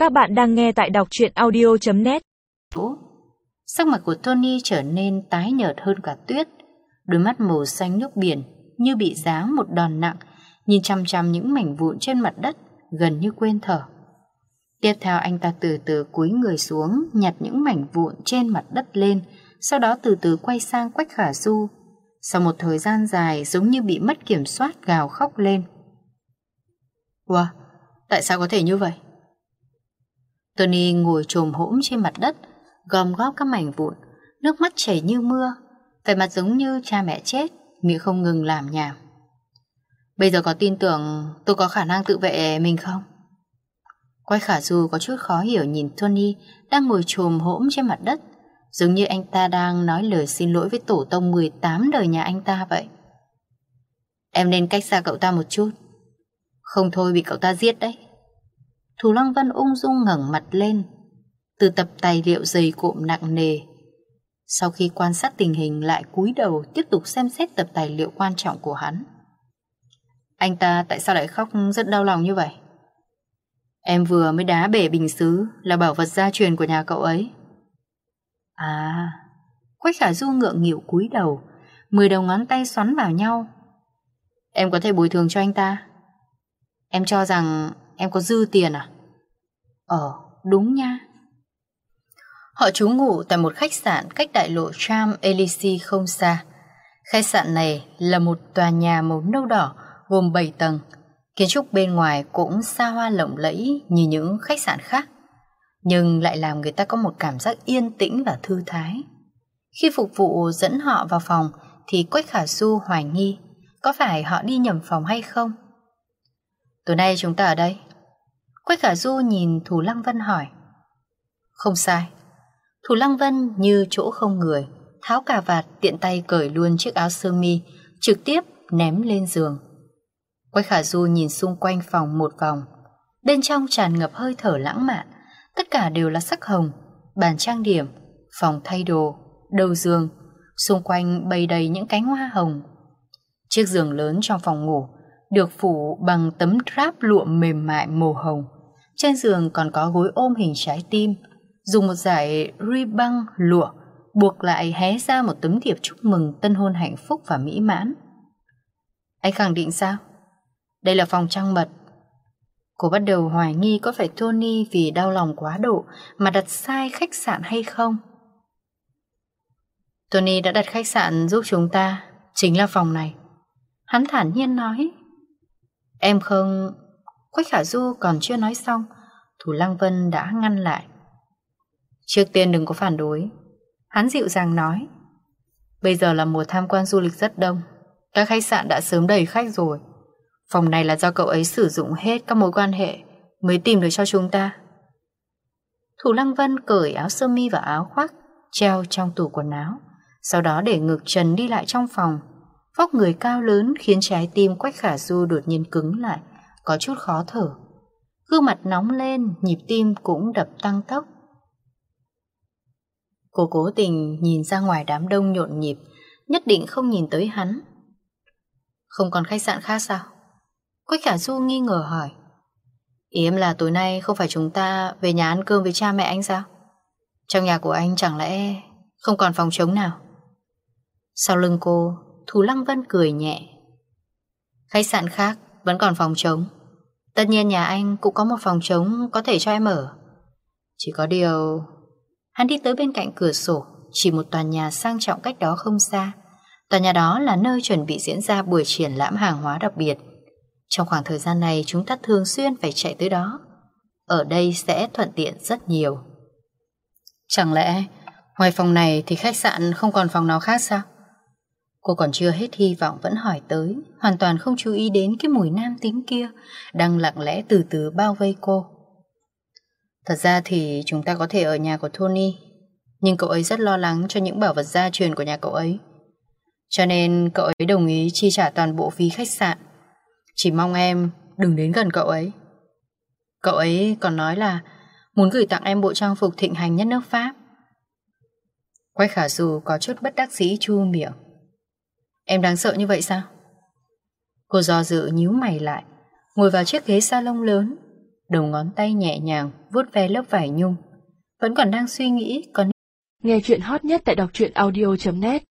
Các bạn đang nghe tại đọc truyện audio.net. Sắc mặt của Tony trở nên tái nhợt hơn cả tuyết. Đôi mắt màu xanh nước biển như bị giáng một đòn nặng, nhìn chằm chằm những mảnh vụn trên mặt đất, gần như quên thở. Tiếp theo anh ta từ từ cúi người xuống, nhặt những mảnh vụn trên mặt đất lên, sau đó từ từ quay sang Quách Khả Du. Sau một thời gian dài giống như bị mất kiểm soát, gào khóc lên. Wow, tại sao có thể như vậy? Tony ngồi chồm hổm trên mặt đất, gom góp các mảnh vụn, nước mắt chảy như mưa, vẻ mặt giống như cha mẹ chết, miệng không ngừng làm nhảm. Bây giờ có tin tưởng tôi có khả năng tự vệ mình không? Quách Khả Du có chút khó hiểu nhìn Tony đang ngồi chồm hổm trên mặt đất, giống như anh ta đang nói lời xin lỗi với tổ tông 18 đời nhà anh ta vậy. Em nên cách xa cậu ta một chút, không thôi bị cậu ta giết đấy. Thủ Lăng Vân ung dung ngẩng mặt lên từ tập tài liệu dày cộm nặng nề. Sau khi quan sát tình hình lại cúi đầu tiếp tục xem xét tập tài liệu quan trọng của hắn. Anh ta tại sao lại khóc rất đau lòng như vậy? Em vừa mới đá bể bình sứ, là bảo vật gia truyền của nhà cậu ấy. À, Quách Khả Du ngượng nghịu cúi đầu, 10 đầu ngón tay xoắn vào nhau. Em có thể bồi thường cho anh ta. Em cho rằng em có dư tiền à? Đúng nha. Họ trú ngụ tại một khách sạn cách đại lộ Champs-Élysées không xa. Khách sạn này là một tòa nhà màu nâu đỏ gồm 7 tầng. Kiến trúc bên ngoài cũng xa hoa lộng lẫy như những khách sạn khác, nhưng lại làm người ta có một cảm giác yên tĩnh và thư thái. Khi phục vụ dẫn họ vào phòng thì Quách Khả Du hoài nghi có phải họ đi nhầm phòng hay không. Tối nay chúng ta ở đây. Quách Khả Du nhìn Thủ Lăng Vân hỏi. Không sai. Thủ Lăng Vân như chỗ không người, tháo cà vạt, tiện tay cởi luôn chiếc áo sơ mi, trực tiếp ném lên giường. Quách Khả Du nhìn xung quanh phòng một vòng. Bên trong tràn ngập hơi thở lãng mạn, tất cả đều là sắc hồng, bàn trang điểm, phòng thay đồ, đầu giường, xung quanh bày đầy những cánh hoa hồng. Chiếc giường lớn trong phòng ngủ được phủ bằng tấm drap lụa mềm mại màu hồng. Trên giường còn có gối ôm hình trái tim, dùng một dải ribbon lụa buộc lại hé ra một tấm thiệp chúc mừng tân hôn hạnh phúc và mỹ mãn. Anh khẳng định sao? Đây là phòng trăng mật. Cô bắt đầu hoài nghi có phải Tony vì đau lòng quá độ mà đặt sai khách sạn hay không. Tony đã đặt khách sạn giúp chúng ta, chính là phòng này. Hắn thản nhiên nói. Em không... Quách Khả Du còn chưa nói xong, Thủ Lăng Vân đã ngăn lại. Trước tiên đừng có phản đối. Hắn dịu dàng nói. Bây giờ là mùa tham quan du lịch rất đông, các khách sạn đã sớm đầy khách rồi. Phòng này là do cậu ấy sử dụng hết các mối quan hệ mới tìm được cho chúng ta. Thủ Lăng Vân cởi áo sơ mi và áo khoác treo trong tủ quần áo, sau đó để ngực trần đi lại trong phòng. Vóc người cao lớn khiến trái tim Quách Khả Du đột nhiên cứng lại, có chút khó thở. Gương mặt nóng lên, nhịp tim cũng đập tăng tốc. Cô cố tình nhìn ra ngoài đám đông nhộn nhịp, nhất định không nhìn tới hắn. Không còn khách sạn khác sao? Quách Khả Du nghi ngờ hỏi. Ý em là tối nay không phải chúng ta về nhà ăn cơm với cha mẹ anh sao? Trong nhà của anh chẳng lẽ không còn phòng trống nào? Sau lưng cô, Thủ Lăng Vân cười nhẹ. Khách sạn khác vẫn còn phòng trống. Tất nhiên nhà anh cũng có một phòng trống có thể cho em ở. Chỉ có điều... Hắn đi tới bên cạnh cửa sổ, chỉ một tòa nhà sang trọng cách đó không xa. Tòa nhà đó là nơi chuẩn bị diễn ra buổi triển lãm hàng hóa đặc biệt. Trong khoảng thời gian này chúng ta thường xuyên phải chạy tới đó. Ở đây sẽ thuận tiện rất nhiều. Chẳng lẽ ngoài phòng này thì khách sạn không còn phòng nào khác sao? Cô còn chưa hết hy vọng vẫn hỏi tới, hoàn toàn không chú ý đến cái mùi nam tính kia đang lặng lẽ từ từ bao vây cô. Thật ra thì chúng ta có thể ở nhà của Tony, nhưng cậu ấy rất lo lắng cho những bảo vật gia truyền của nhà cậu ấy, cho nên cậu ấy đồng ý chi trả toàn bộ phí khách sạn. Chỉ mong em đừng đến gần cậu ấy. Cậu ấy còn nói là muốn gửi tặng em bộ trang phục thịnh hành nhất nước Pháp. Quách Khả Du có chút bất đắc dĩ chu miệng. Em đáng sợ như vậy sao? Cô do dự nhíu mày lại, ngồi vào chiếc ghế salon lớn. đầu ngón tay nhẹ nhàng vuốt ve lớp vải nhung. Vẫn còn đang suy nghĩ có Nghe chuyện hot nhất tại đọc truyện audio.net